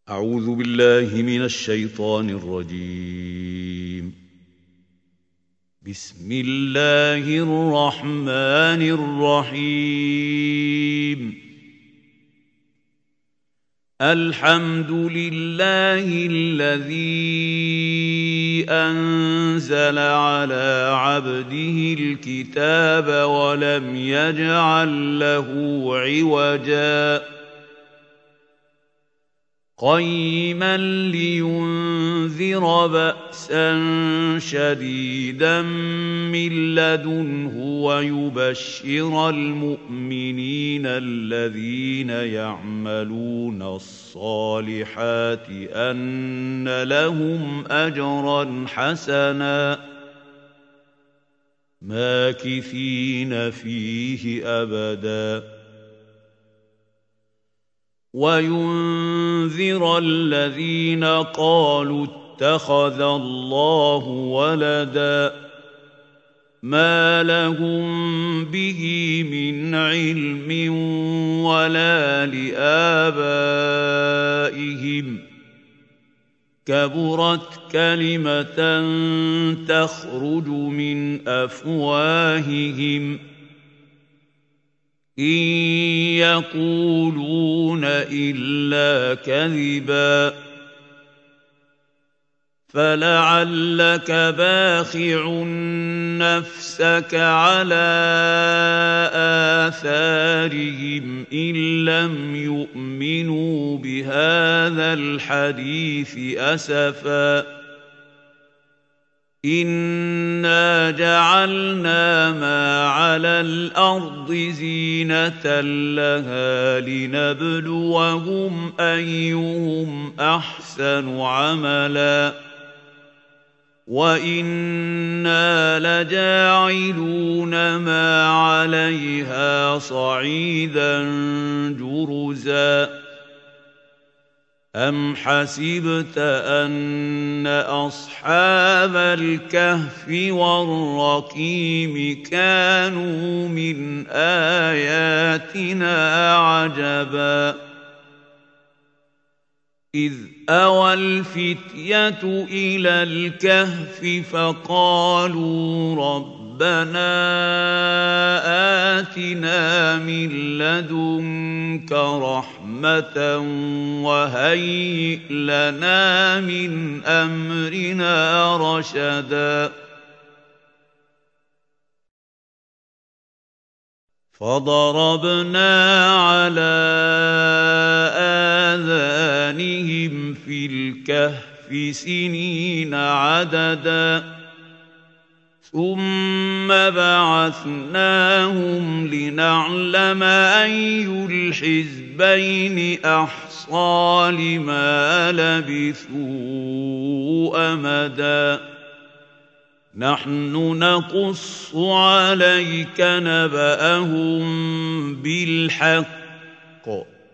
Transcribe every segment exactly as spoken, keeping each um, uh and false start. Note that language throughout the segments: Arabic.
أعوذ بالله من الشيطان الرجيم. بسم الله الرحمن الرحيم. الحمد لله الذي أنزل على عبده الكتاب ولم يجعل له عوجا قيما لينذر بأسا شديدا من لدنه ويبشر المؤمنين الذين يعملون الصالحات أن لهم أجرا حسنا ماكثين فيه أبدا وينذر الذين قالوا اتخذ الله ولدا ما لهم به من علم ولا لآبائهم كبرت كلمة تخرج من أفواههم إن يقولون إلا كذبا فلعلك باخع نفسك على آثارهم إن لم يؤمنوا بهذا الحديث أسفا إنا جعلنا ما على الأرض زينة لها لنبلوهم أيهم أحسن عملا وإنا لجاعلون ما عليها صعيدا جرزا أم حسبت أن أصحاب الكهف والرقيم كانوا من آياتنا عجبا إذ أوى الفتية إلى الكهف فقالوا ربنا آتنا من لدنك رحمة وهيئ لنا من أمرنا رشدا فضربنا على آذانهم في الكهف سنين عددا ثم بعثناهم لنعلم أي الحزبين أحصى لما لبثوا أمدا نحن نقص عليك نبأهم بالحق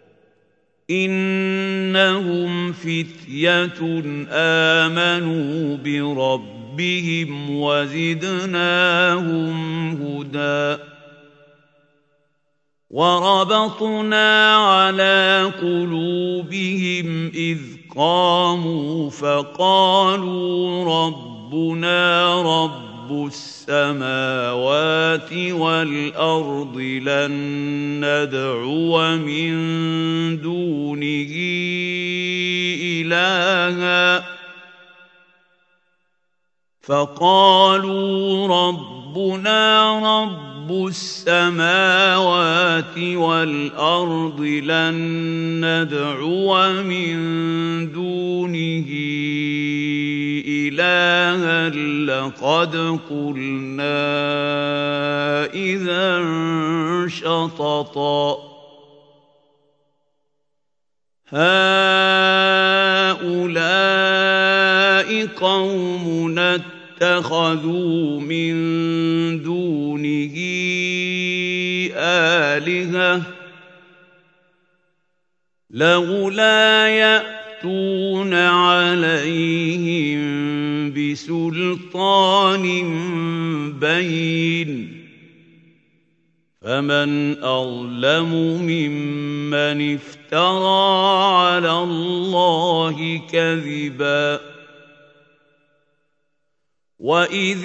إنهم فتية آمنوا بربهم وزدناهم هدى وربطنا على قلوبهم إذ قاموا فقالوا ربنا رب السماوات والأرض لن ندعو من دونه إلها فقالوا ربنا رب السماوات والأرض لن ندعو من دونه إلها لقد قلنا إذا شططا هؤلاء قومنا اتخذوا من دونه آلهة لولا يأتون عليهم بسلطان بين فمن أظلم ممن افترى على الله كذبا وإذ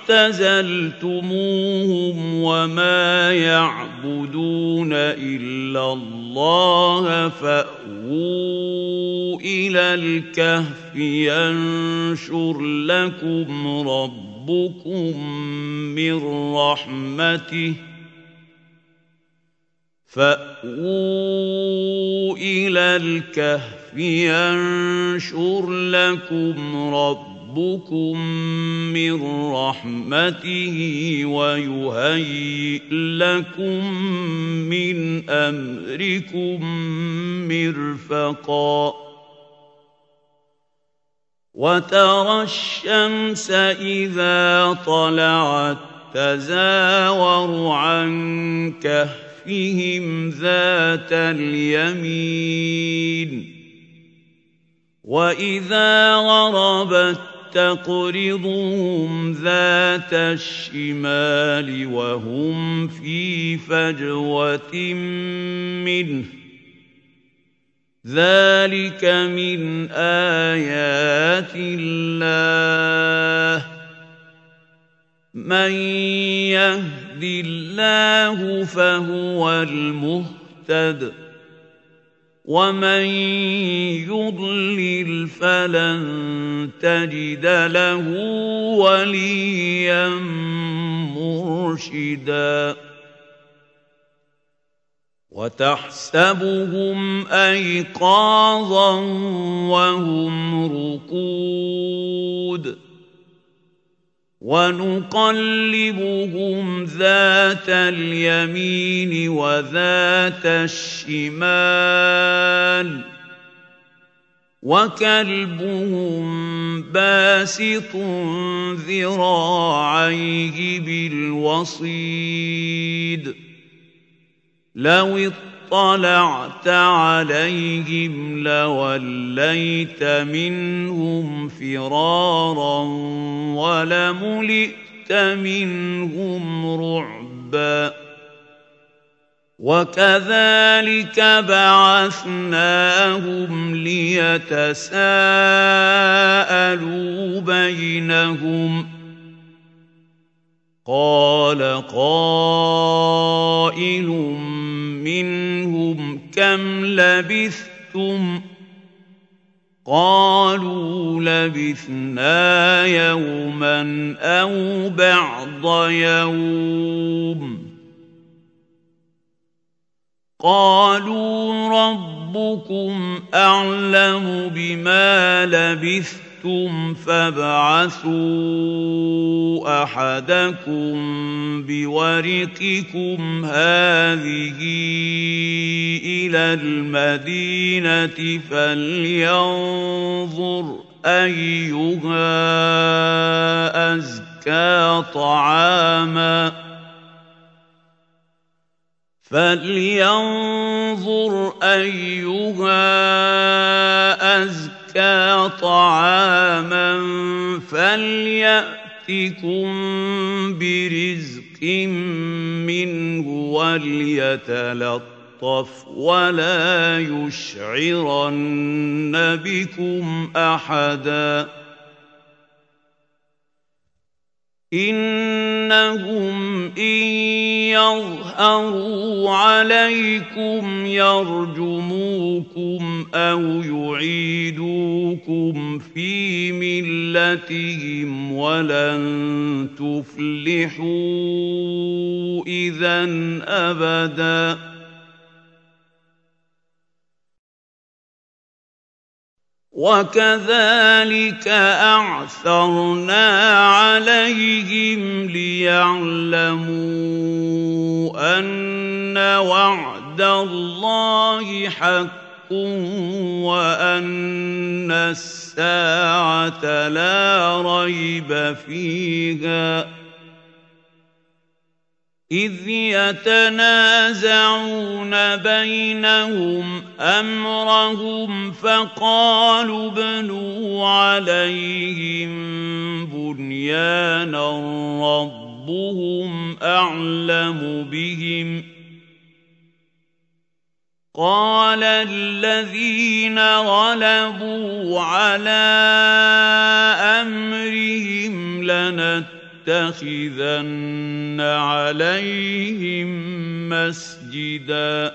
اعتزلتموهم وما يعبدون إلا الله فأووا إلى الكهف ينشر لكم ربكم من رحمته فأووا إلى الكهف ينشر لكم ربكم ربكم من رحمته ويهيئ لكم من أمركم مرفقا وترى الشمس إذا طلعت تزاور عن كهفهم ذات اليمين وإذا غربت تقرضهم ذات الشمال وهم في فجوة منه ذلك من آيات الله من يهد الله فهو المهتد ومن يضلل فلن تجد له وليا مرشدا وتحسبهم أيقاظا وهم رقود ونقلبهم ذات اليمين وذات الشمال وكلبهم باسط ذراعيه بالوصيد لو اطلعت عليهم لوليت منهم فرارا ولملئت منهم رعبا وكذلك بعثناهم ليتساءلوا بينهم قال قائل منهم كم لبثتم قالوا لبثنا يوما أو بعض يوم قالوا ربكم أعلم بما لبثتم فابعثوا أحدكم بورقكم هذه إلى المدينة فلينظر أيها أزكى طعاما فلينظر أيها أزكى طعاما فليأتكم برزق منه وليتلطف ولا يشعرن بكم أحدا إنهم إن يظهروا عليكم يرجموكم أو يعيدوكم في ملتهم ولن تفلحوا إذا أبدا وكذلك أعثرنا عليهم ليعلموا أن وعد الله حق وأن الساعة لا ريب فيها إذ يتنازعون بينهم أمرهم فقالوا ابنوا عليهم بنيانا ربهم أعلم بهم قال الذين غلبوا على أمرهم لنتخذن عليهم مسجدا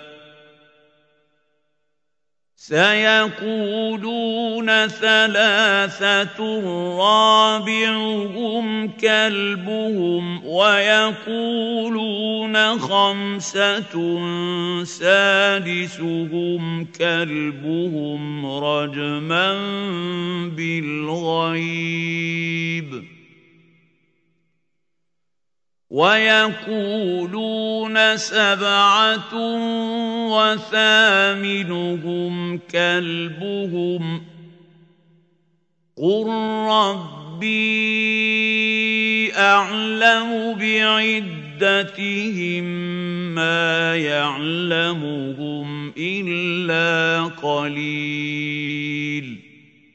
سيقولون ثلاثة رابعهم كلبهم ويقولون خمسة سادسهم كلبهم رجما بالغيب ويقولون سبعة وثامنهم كلبهم قل ربي أعلم بعدتهم ما يعلمهم إلا قليل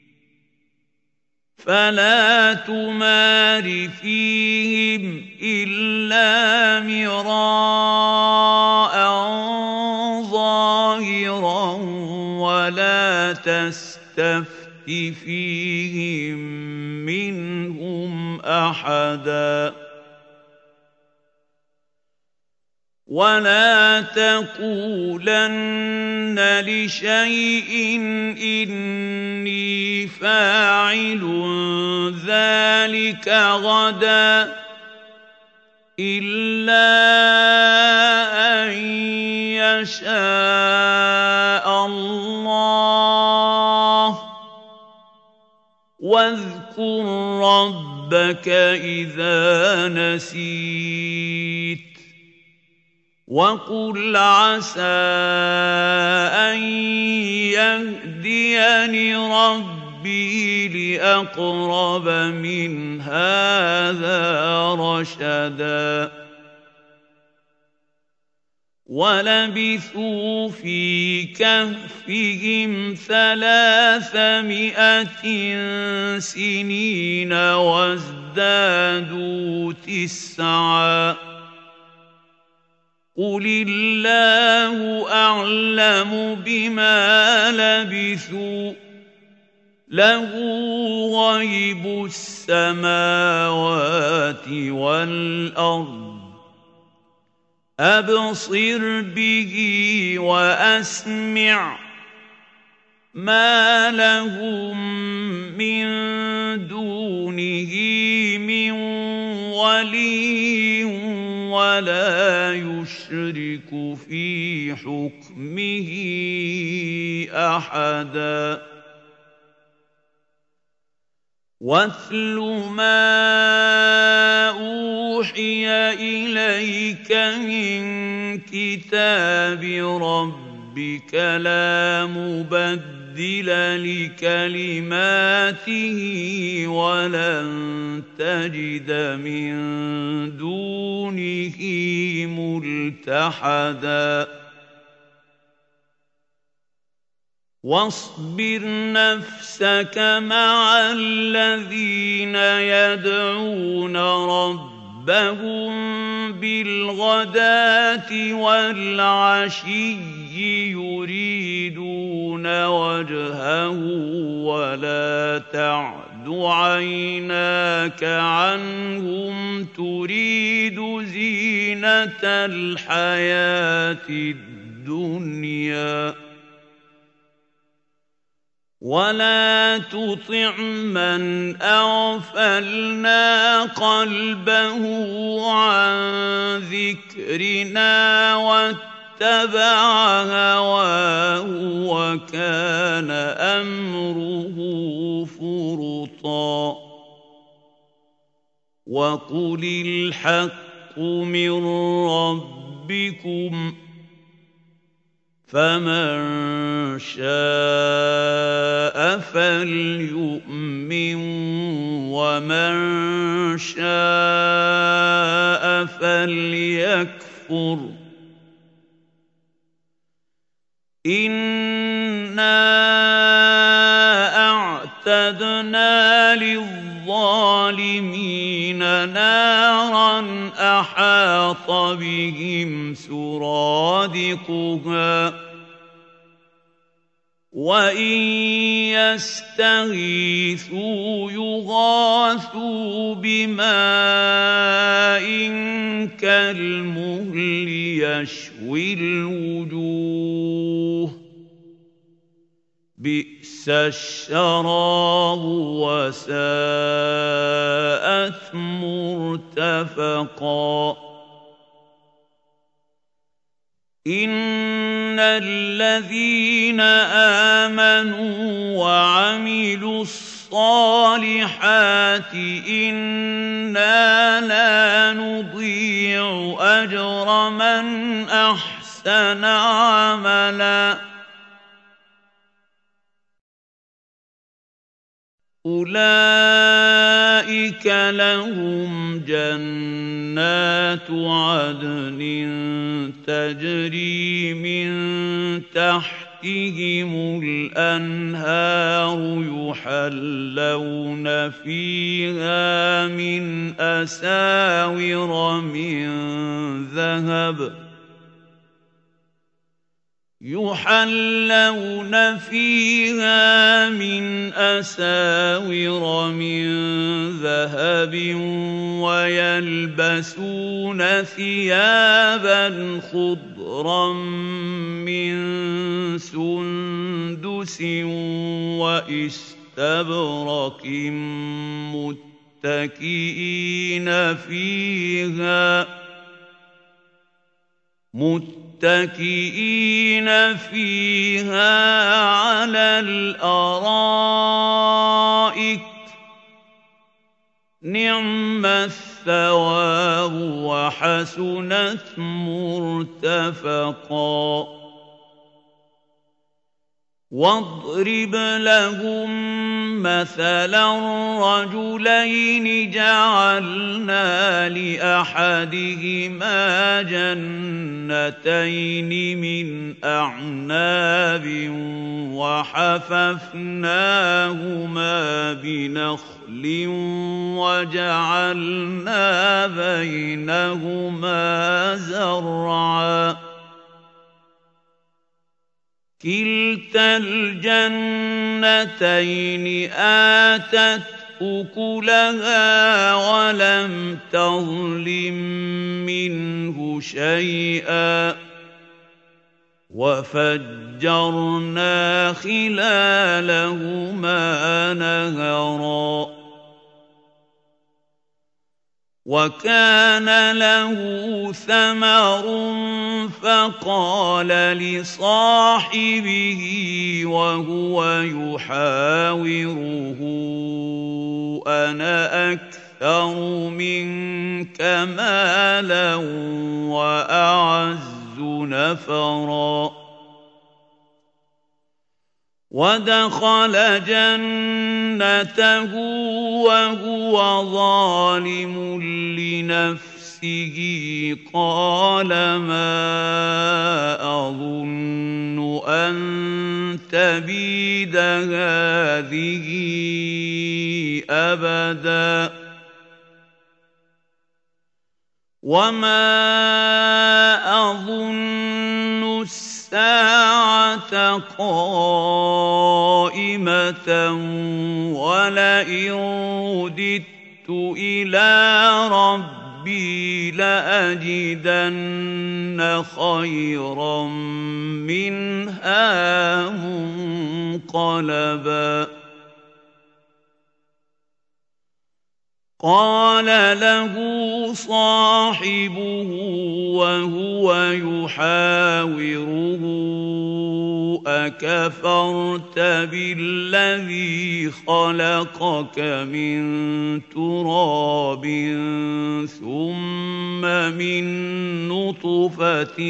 فلا تمار فيهم إلا مراء ظاهرا ولا تستفت فيهم منهم أحدا ولا تقولن لشيء إني فاعل ذلك غدا إلا أن يشاء الله واذكر ربك إذا نسيت وقل عسى أن يهديني ربي لأقرب من هذا رشدا ولبثوا في كهفهم ثلاثمائة سنين وازدادوا تسعا قل الله أعلم بما لبثوا له غيب السماوات والأرض أبصر به وأسمع ما لهم من دونه من ولي ولا يشرك في حكمه أحدا واتل ما أوحي إليك من كتاب ربك لا مبدل لكلماته ولن تجد من دونه ملتحدا واصبر نفسك مع الذين يدعون ربهم بالغداة والعشي يريدون وجهه ولا تعد عيناك عنهم تريد زينة الحياة الدنيا ولا تطع من أغفلنا قلبه عن ذكرنا واتبع هواه وكان أمره فرطا وقل الحق من ربكم فمن شاء فليؤمن ومن شاء فليكفر إنا أعتدنا للظالمين نارا أحاط بهم سرادقها وإن يستغيثوا يغاثوا بماء كالمهل يشوي الوجوه بئس الشراب وساءت مرتفقا إن الذين آمنوا وعملوا الصالحات إنا لا نضيع أجر من أحسن عملا أولئك لهم جنات عدن تجري من تحتهم الأنهار يحلون فيها من أساور من ذهب يحلون فيها من أساور من ذهب ويلبسون ثيابا خضرا من سندس وإستبرق متكئين فيها متكئين فيها على الأرائك نعم الثواب وحسنت مرتفقا واضرب لهم مثلا رجلين جعلنا لأحدهما جنتين من أعناب وحففناهما بنخل وجعلنا بينهما زرعا كلتا الجنتين آتت أكلها ولم تظلم منه شيئا وفجرنا خلالهما نهرا وكان له ثمر فقال لصاحبه وهو يحاوره أنا أكثر منك مالا وأعز نفرا ودخل جنته وهو ظالم لنفسه قال ما أظن أن تبيد هذه أبدا وما أظن الساعة قائمة ولئن رددت إلى ربي لأجدن خيرا منها منقلبا قال له صاحبه وهو يحاوره أكفرت بالذي خلقك من تراب ثم من نطفة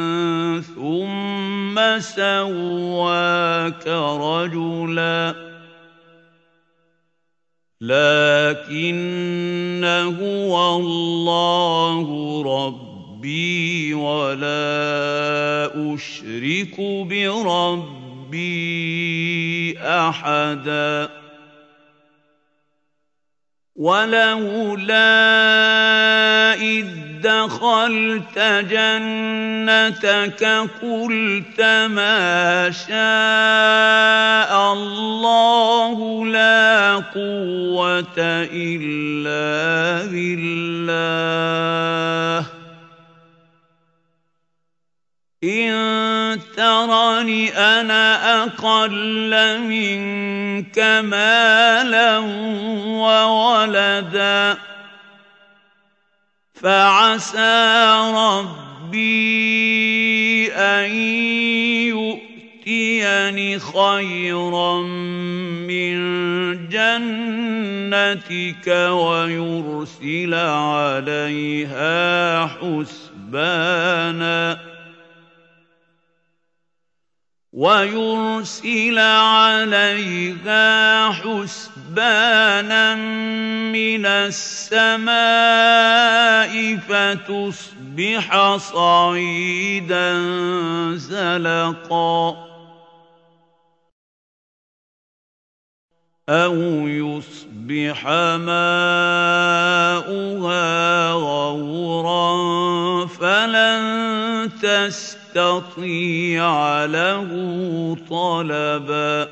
ثم سواك رجلاً لكن هو الله ربي ولا أشرك بربي أحدا وَلَوْلَا إِذْ دَخَلْتَ جَنَّتَكَ قُلْتَ مَا شَاءَ اللَّهُ لَا قُوَّةَ إِلَّا بِاللَّهِ إِن تَرَنِ أَنَا أَقَلَّ مِنكَ مَالًا وَوَلَدًا فَعَسَىٰ رَبِّي أَن يُؤْتِيَنِ خَيْرًا مِّن جَنَّتِكَ وَيُرْسِلَ عَلَيْهَا حُسْبَانًا وَيُرْسِلَ عَلَيْهَا حُسْبَانًا مِّنَ السَّمَاءِ فَتُصْبِحَ صَعِيدًا زَلَقًا أَوْ يُصْبِحَ مَاؤُهَا غَوْرًا فَلَن تَسْتَطِيعَ لَهُ طَلَبًا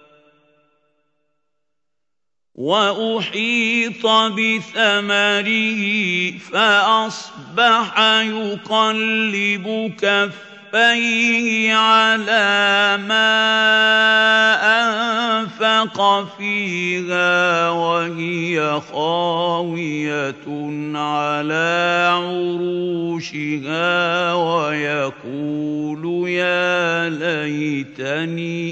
وَأُحِيطَ بِثَمَرِهِ فَأَصْبَحَ يُقَلِّبُ كَفَّيْهِ عَلَىٰ مَا أَنفَقَ فِيهَا وَهِيَ خَاوِيَةٌ عَلَىٰ عُرُوشِهَا وَيَقُولُ يَا لَيْتَنِي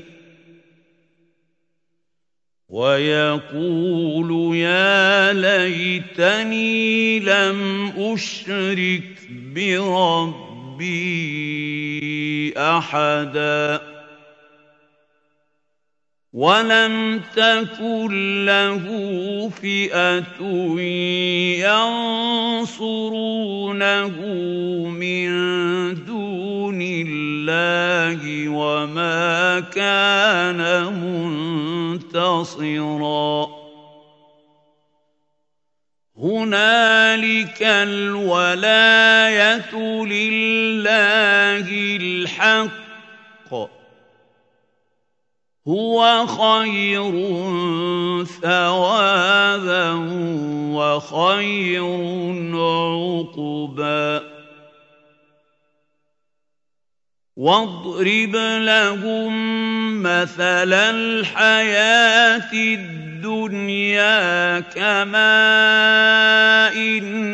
وَيَقُولُ يَا لَيْتَنِي لَمْ أُشْرِكْ بِرَبِّي أَحَدًا وَلَمْ تَكُن لَّهُ فِئَةٌ يَنصُرُونَهُ مِن دُونِ اللَّهِ وَمَا كَانَ مُنتَصِرًا هُنَالِكَ الْوَلَايَةُ لِلَّهِ الْحَقِّ هُوَ خَيْرٌ ثَوَابًا وَخَيْرٌ عُقْبًا وَاضْرِبْ لَهُم مَّثَلَ الْحَيَاةِ الدُّنْيَا كَمَاءٍ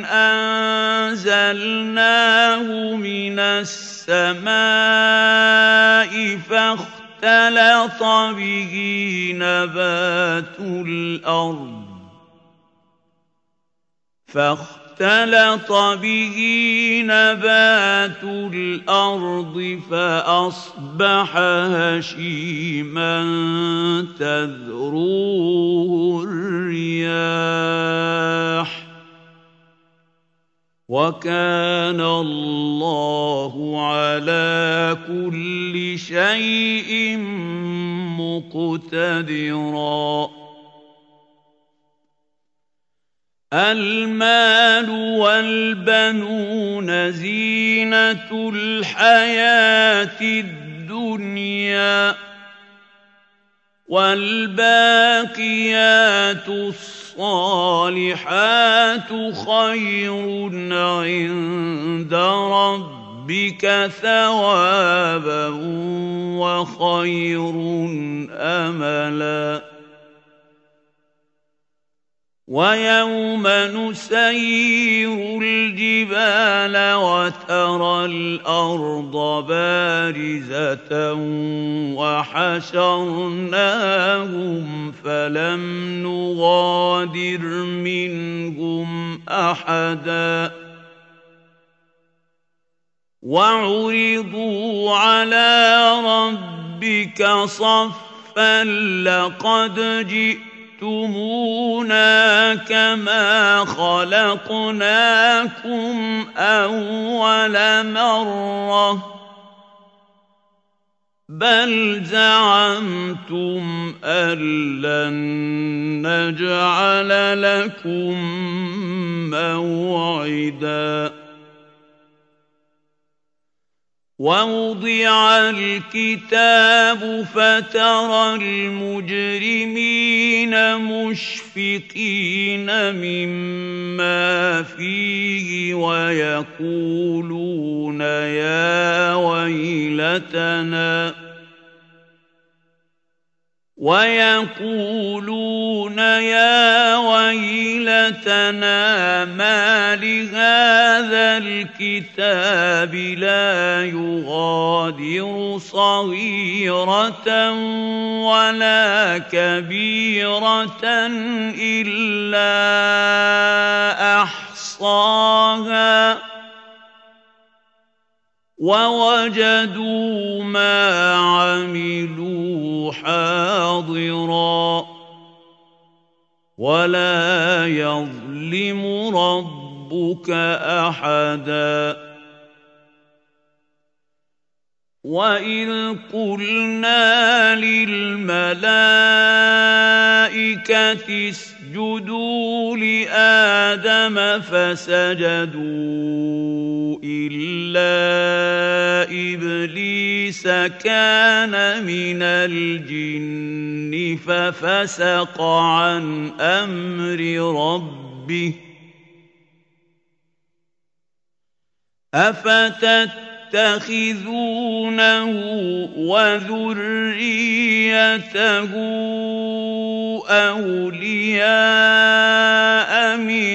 أَنزَلْنَاهُ مِنَ السَّمَاءِ فاختلط به نبات الأرض فاختلط به نبات الأرض فأصبح هشيما تذروه الرياح وَكَانَ اللَّهُ عَلَىٰ كُلِّ شَيْءٍ مُّقْتَدِرًا الْمَالُ وَالْبَنُونَ زِينَةُ الْحَيَاةِ الدُّنْيَا وَالْبَاقِيَاتُ الصَّالِحَاتُ خَيْرٌ عِندَ رَبِّكَ ثَوَابًا وَخَيْرٌ أَمَلًا وَيَوْمَ نُسَيِّرُ الْجِبَالَ وَتَرَى الْأَرْضَ بَارِزَةً وَحَشَرْنَاهُمْ فَلَمْ نُغَادِرْ مِنْهُمْ أَحَدًا وَعُرِضُوا عَلَىٰ رَبِّكَ صَفًّا لَّقَدْ جِئْتُمْ تُمُونَا كَمَا خَلَقْنَاكُمْ أَوَّلَ مَرَّةٍ بل زعمتم أن لن نجعل لكم موعدا ووضع الكتاب فترى المجرمين مشفقين مما فيه ويقولون يا ويلتنا ويقولون يا ويلتنا ما لهذا الكتاب لا يغادر صغيرة ولا كبيرة إلا أحصاها ووجدوا ما عملوا حاضرا ولا يظلم ربك أحدا وإذ قلنا للملائكة اسجدوا لآدم فسجدوا إلا إبليس كان من الجن ففسق عن أمر ربه أفتت تتخذونه وذريته أولياء من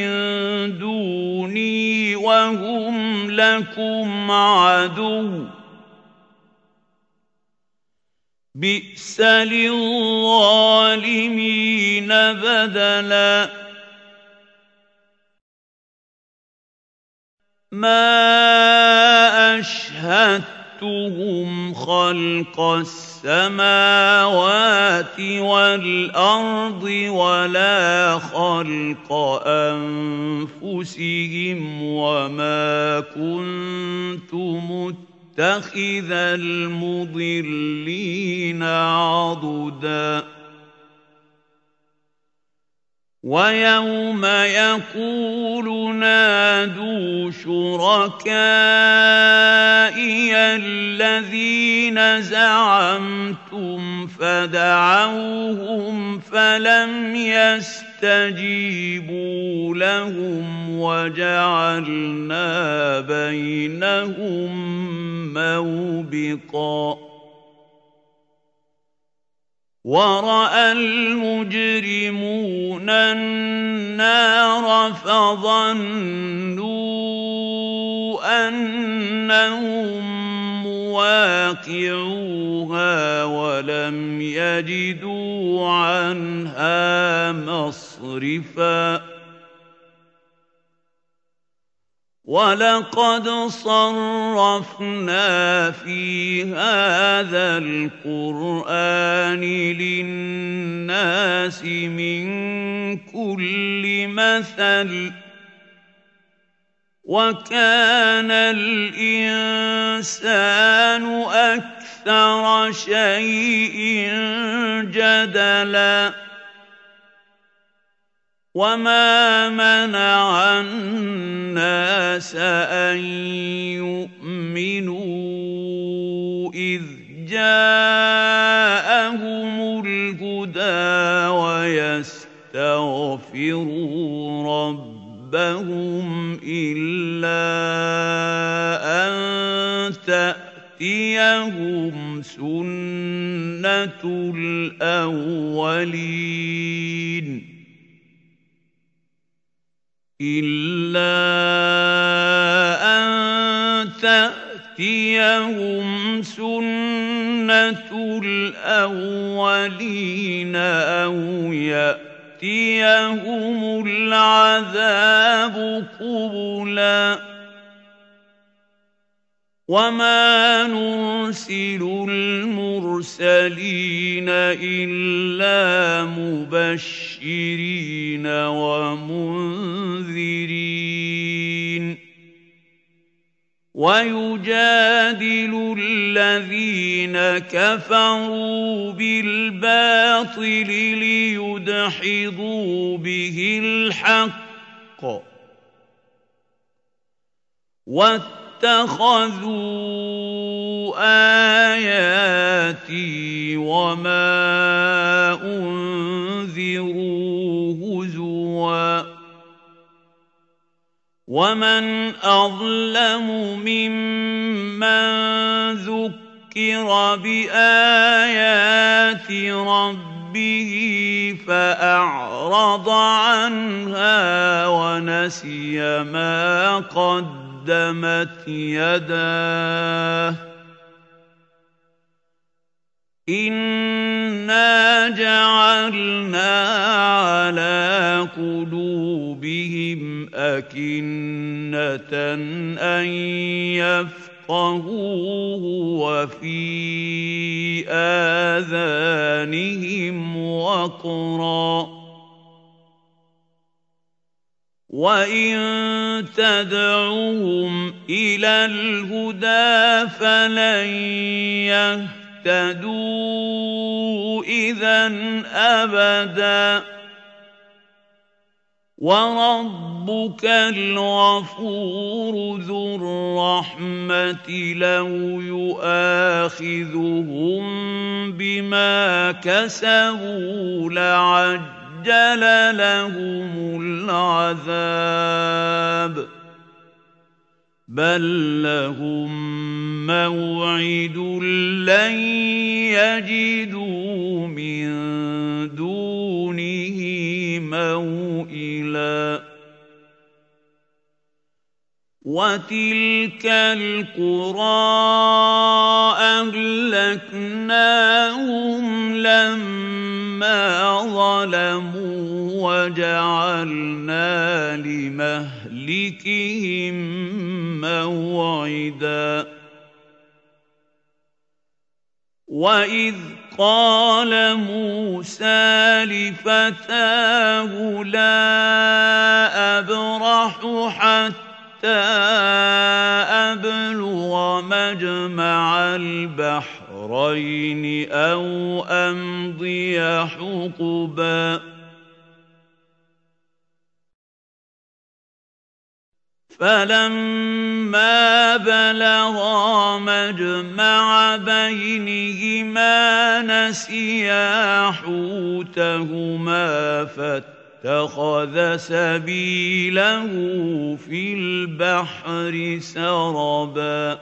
دوني وهم لكم عدو بئس للظالمين بدلا ما أشهدتهم خلق السماوات والأرض ولا خلق أنفسهم وما كنت متخذ المضلين عضدا ويوم يقول نادوا شركائي الذين زعمتم فدعوهم فلم يستجيبوا لهم وجعلنا بينهم موبقا ورأى المجرمون النار فظنوا أنهم مواقعوها ولم يجدوا عنها مصرفا ولقد صرفنا في هذا القرآن للناس من كل مثل وكان الإنسان أكثر شيء جدلا وما منع الناس أن يؤمنوا إذ جاءهم الهدى ويستغفروا ربهم إلا أن تأتيهم سنة الأولين إلا أن تأتيهم سنة الأولين أو يأتيهم العذاب قبلا وما نرسل المرسلين إلا مبشرين ومنذرين وَيُجَادِلُ الَّذِينَ كَفَرُوا بِالْبَاطِلِ لِيُدْحِضُوا بِهِ الْحَقَّ ۖ وَاتَّخَذُوا آيَاتِي وَمَا أُنذِرُوا هُزُوًا. وَمَنْ أَظْلَمُ مِمَّن ذُكِّرَ بِآيَاتِ رَبِّهِ فَأَعْرَضَ عَنْهَا وَنَسِيَ مَا قَدَّمَتْ يَدَاهُ ۚ إِنَّا جَعَلْنَا عَلَىٰ قُلُوبِهِمْ أَكِنَّةً أَن يَفْقَهُوهُ وَفِي آذَانِهِمْ وَقْرًا ۚ وَإِن تَدْعُهُمْ إِلَى الْهُدَىٰ فَلَن يَهْتَدُوا إِذًا أَبَدًا ۚ وَرَبُّكَ الْغَفُورُ ذُو الرَّحْمَةِ لَوْ يُؤَاخِذُهُم بِمَا كَسَبُوا لَعَجَّلَ لَهُمُ الْعَذَابَ ۚ بَل لَّهُم مَّوْعِدٌ لَّن يَجِدُوا مِن دُونِهِ مَوْئِلًا. وَتِلْكَ الْقُرَىٰ أَهْلَكْنَاهُمْ لَمَّا ظَلَمُوا وَجَعَلْنَا لِمَهْلِكِهِم مَّوْعِدًا. وَإِذْ قَالَ مُوسَىٰ لِفَتَاهُ لَا أَبْرَحُ حَتَّىٰ أَبْلُغَ مَجْمَعَ الْبَحْرَيْنِ أَوْ أَمْضِيَ حُقُبًا. فَلَمَّا بَلَغَا مَجْمَعَ بَيْنِهِمَا نَسِيَا حُوتَهُمَا فَاتَّخَذَ سَبِيلَهُ فِي الْبَحْرِ سَرَبًا.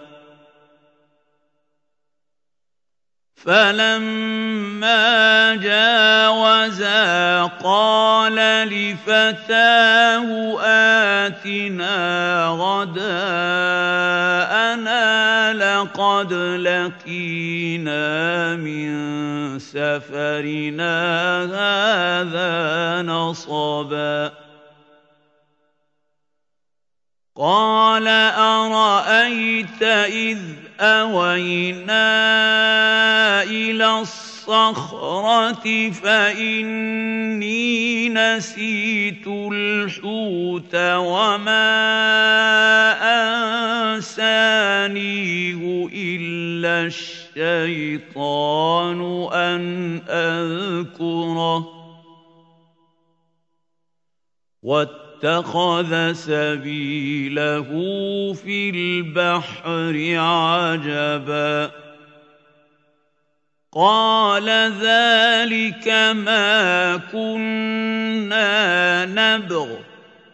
فَلَمَّا جَاوَزَا قَالَ لِفَتَاهُ آتِنَا غَدَاءَنَا لَقَدْ لَقِينَا مِن سَفَرِنَا هَٰذَا نَصَبًا. قَالَ أَرَأَيْتَ إِذْ أَوَيْنَا إِلَى الصَّخْرَةِ فَإِنِّي نَسِيتُ الْحُوتَ وَمَا أَنسَانِيهُ إِلَّا الشَّيْطَانُ أَنْ أَذْكُرَهُ وَاتَّخَذَ سَبِيلَهُ فِي الْبَحْرِ عَجَبًا. قَالَ ذَٰلِكَ مَا كُنَّا نَبْغِ ۚ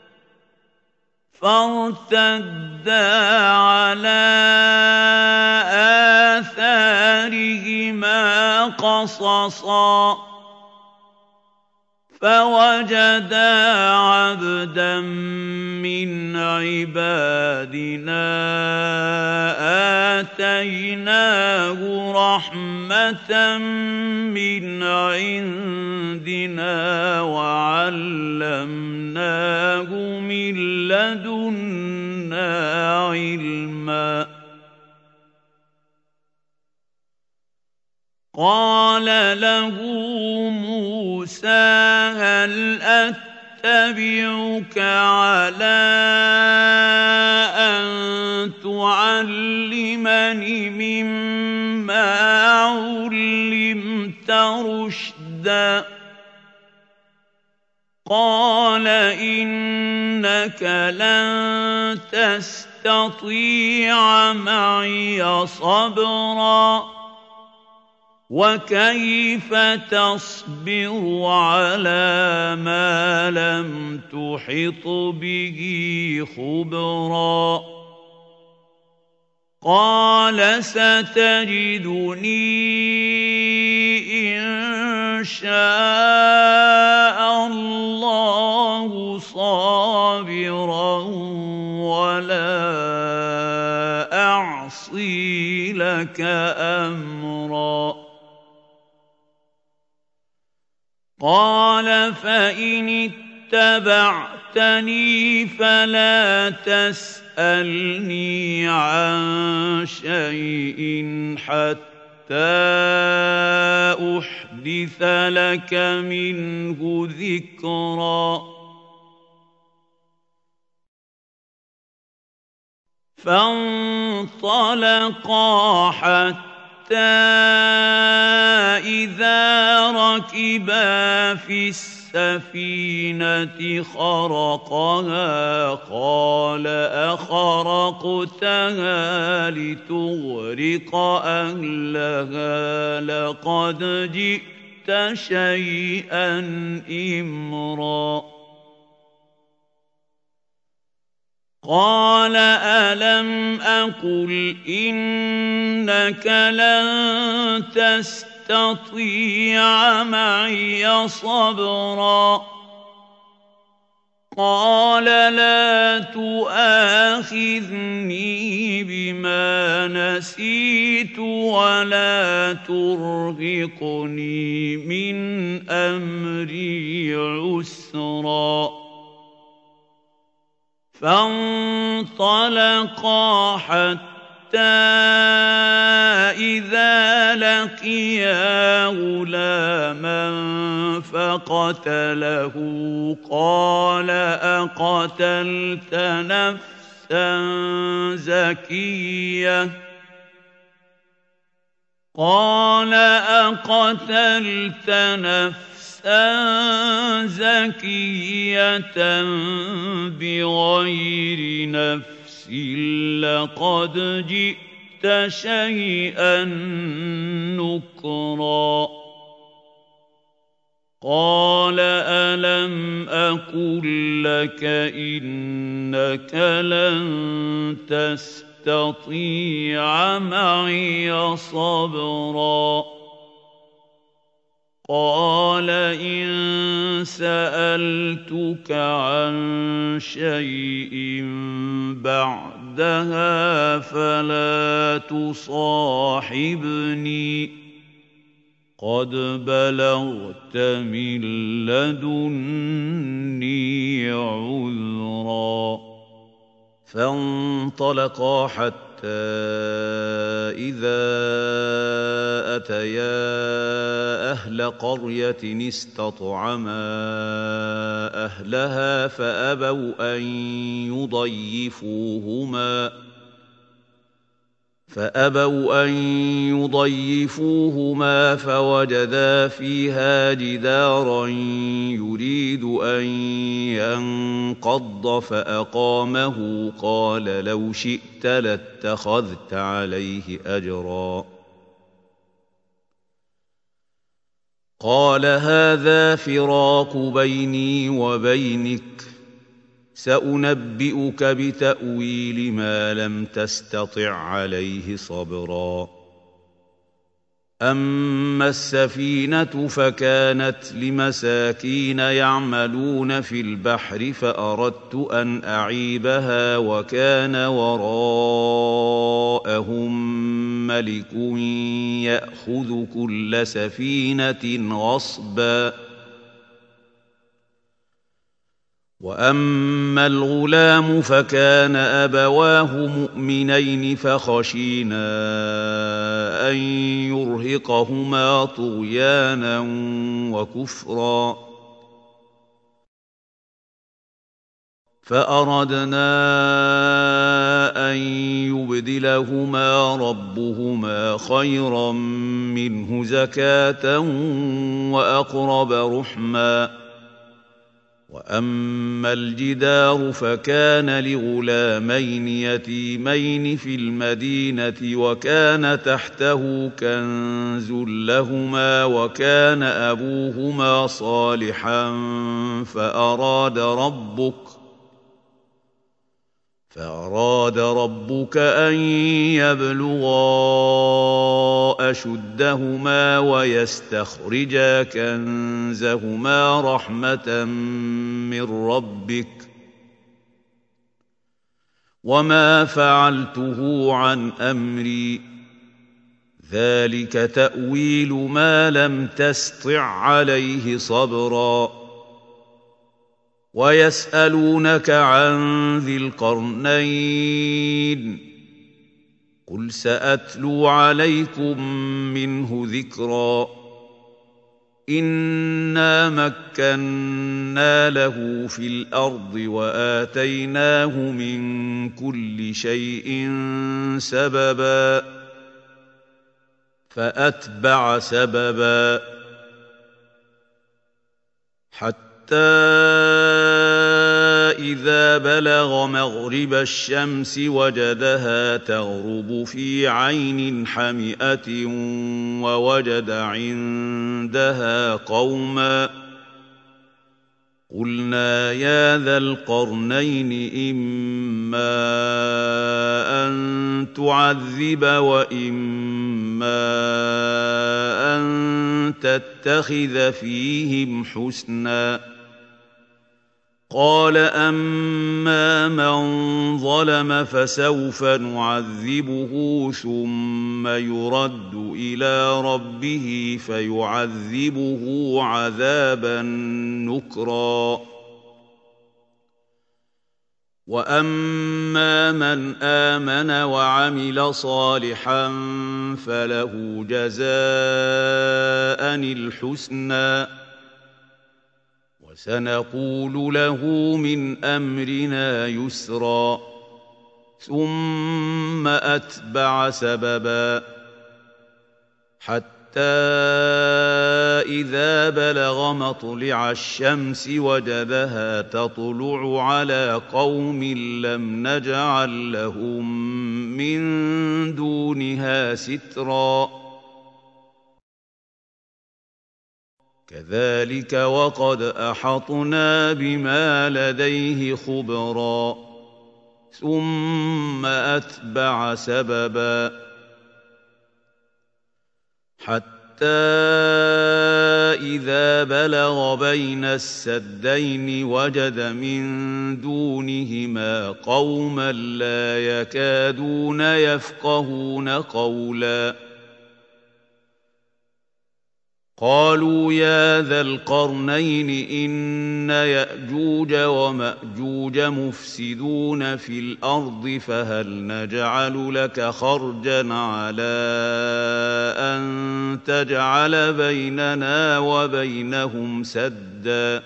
فَارْتَدَّا عَلَىٰ آثَارِهِمَا قَصَصًا. فَوَجَدَا عَبْدًا مِّنْ عِبَادِنَا آتَيْنَاهُ رَحْمَةً مِّنْ عِندِنَا وَعَلَّمْنَاهُ مِن لَّدُنَّا عِلْمًا. قَالَ لَهُ مُوسَىٰ هَلْ أَتَّبِعُكَ عَلَىٰ أَن تُعَلِّمَنِ مما علمت رشدا قال إنك لن تستطيع معي صبرا وكيف تصبر على ما لم تحط به خبرا قال ستجدني إن شاء الله صابرا ولا أعصي لك أمرا قال فإن اتبعتني فلا تسألني عن شيء حتى أحدث لك منه ذكرا فانطلقا حتى إذا ركبا في السفينة خرقها قال أخرقتها لتغرق أهلها لقد جئت شيئا إمرا قال ألم أقل إنك لن تستطيع معي صبرا قال لا تؤاخذني بما نسيت ولا ترهقني من أمري عسرا فانطلقا حتى إذا لقيا غلاما فقتله قال أقتلت نفسا زكية قال أقتلت نفسا زكية بغير نفس لقد جئت شيئا نكرا قال ألم أقل لك إنك لن تستطيع معي صبرا قال إن سألتك عن شيء بعدها فلا تصاحبني قد بلغت من لدني عذرا فانطلقا حتى إذا أتيا أهل قرية استطعما أهلها فأبوا أن يضيفوهما فأبوا أن يضيفوهما فوجدا فيها جدارا يريد أن ينقض فأقامه قال لو شئت لاتخذت عليه أجرا قال هذا فراق بيني وبينك سأنبئك بتأويل ما لم تستطع عليه صبرا أما السفينة فكانت لمساكين يعملون في البحر فأردت أن أعيبها وكان وراءهم ملك يأخذ كل سفينة غصبا وأما الغلام فكان أبواه مؤمنين فخشينا أن يرهقهما طغيانا وكفرا فأردنا أن يبدلهما ربهما خيرا منه زكاة وأقرب رحما وأما الجدار فكان لغلامين يتيمين في المدينة وكان تحته كنز لهما وكان أبوهما صالحا فأراد ربك فأراد ربك أن يبلغا أشدهما ويستخرجا كنزهما رحمة من ربك وما فعلته عن أمري ذلك تأويل ما لم تسطع عليه صبرا ويسألونك عن ذي القرنين قل سأتلو عليكم منه ذكرا إنا مكنا له في الأرض وآتيناه من كل شيء سببا فأتبع سببا حتى إذا بلغ مغرب الشمس وجدها تغرب في عين حمئة ووجد عندها قوما قلنا يا ذا القرنين إما أن تعذب وإما أن تتخذ فيهم حسنا قال أما من ظلم فسوف نعذبه ثم يرد إلى ربه فيعذبه عذابا نكرا وأما من آمن وعمل صالحا فله جزاء الحسنى وسنقول له من أمرنا يسرا ثم أتبع سببا حتى إذا بلغ مطلع الشمس وجدها تطلع على قوم لم نجعل لهم من دونها سترا كذلك وقد أحطنا بما لديه خبرا ثم أتبع سببا حتى إذا بلغ بين السدين وجد من دونهما قوما لا يكادون يفقهون قولا قالوا يا ذا القرنين إن يأجوج ومأجوج مفسدون في الأرض فهل نجعل لك خرجا على أن تجعل بيننا وبينهم سدا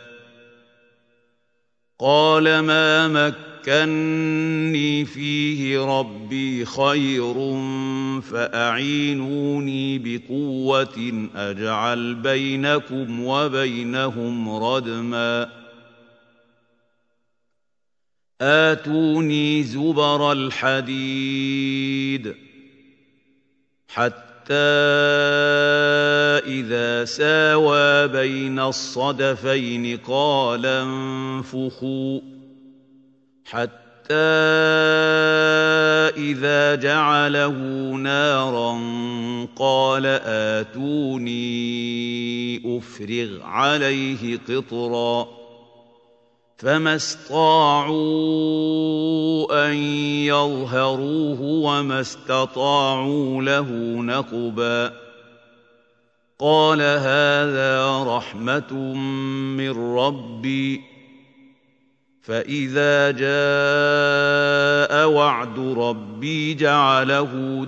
قال ما مكني فيه ربي خير فأعينوني بقوة أجعل بينكم وبينهم ردما آتوني زبر الحديد حتى إذا ساوى بين الصدفين قال انفخوا حتى حتى إذا جعله نارا قال آتوني أفرغ عليه قطرا فما استطاعوا أن يظهروه وما استطاعوا له نقبا قال هذا رحمة من ربي فإذا جاء وعد ربي جعله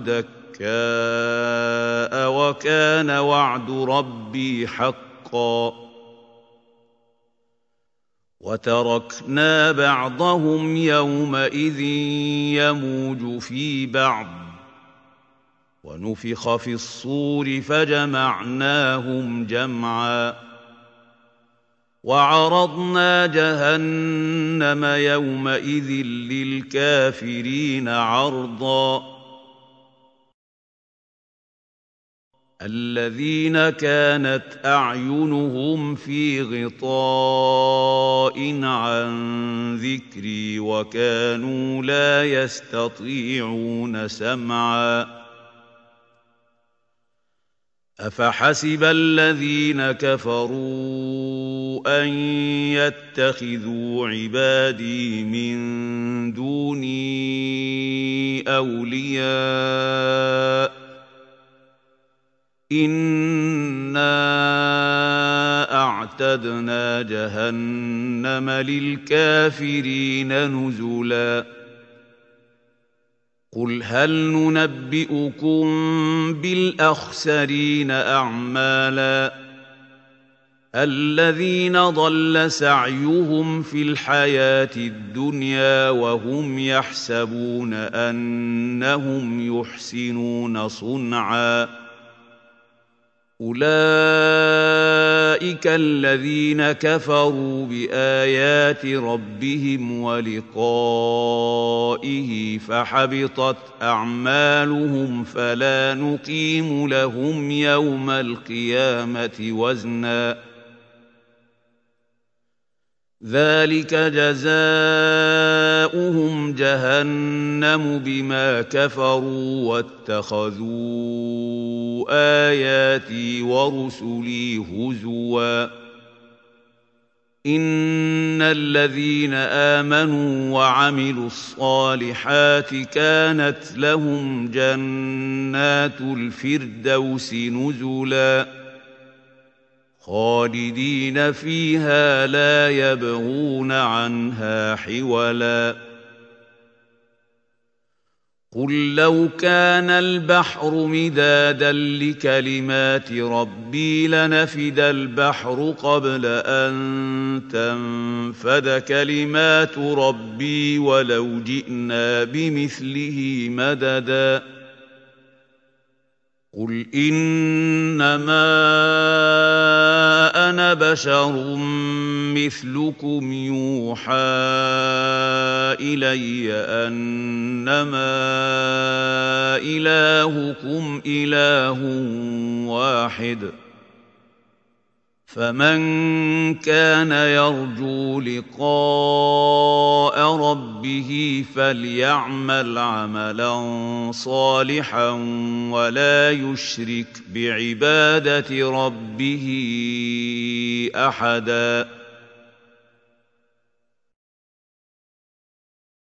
دكاء وكان وعد ربي حقا وتركنا بعضهم يومئذ يموج في بعض ونفخ في الصور فجمعناهم جمعا وعرضنا جهنم يومئذ للكافرين عرضا الذين كانت أعينهم في غطاء عن ذكري وكانوا لا يستطيعون سمعا أفحسب الذين كفروا أن يتخذوا عبادي من دوني أولياء إنا أعتدنا جهنم للكافرين نزلا قل هل ننبئكم بالأخسرين أعمالا الذين ضل سعيهم في الحياة الدنيا وهم يحسبون أنهم يحسنون صنعا أولئك الذين كفروا بآيات ربهم ولقائه فحبطت أعمالهم فلا نقيم لهم يوم القيامة وزنا ذلك جزاؤهم جهنم بما كفروا واتخذوا آياتي ورسلي هزوا إن الذين آمنوا وعملوا الصالحات كانت لهم جنات الفردوس نزلا خالدين فيها لا يبغون عنها حولا قل لو كان البحر مدادا لكلمات ربي لنفد البحر قبل أن تنفد كلمات ربي ولو جئنا بمثله مددا قل إنما أنا بشر مثلكم يوحى إلي أنما إلهكم إله واحد فمن كان يرجو لقاء ربه فليعمل عملا صالحا ولا يشرك بعبادة ربه أحدا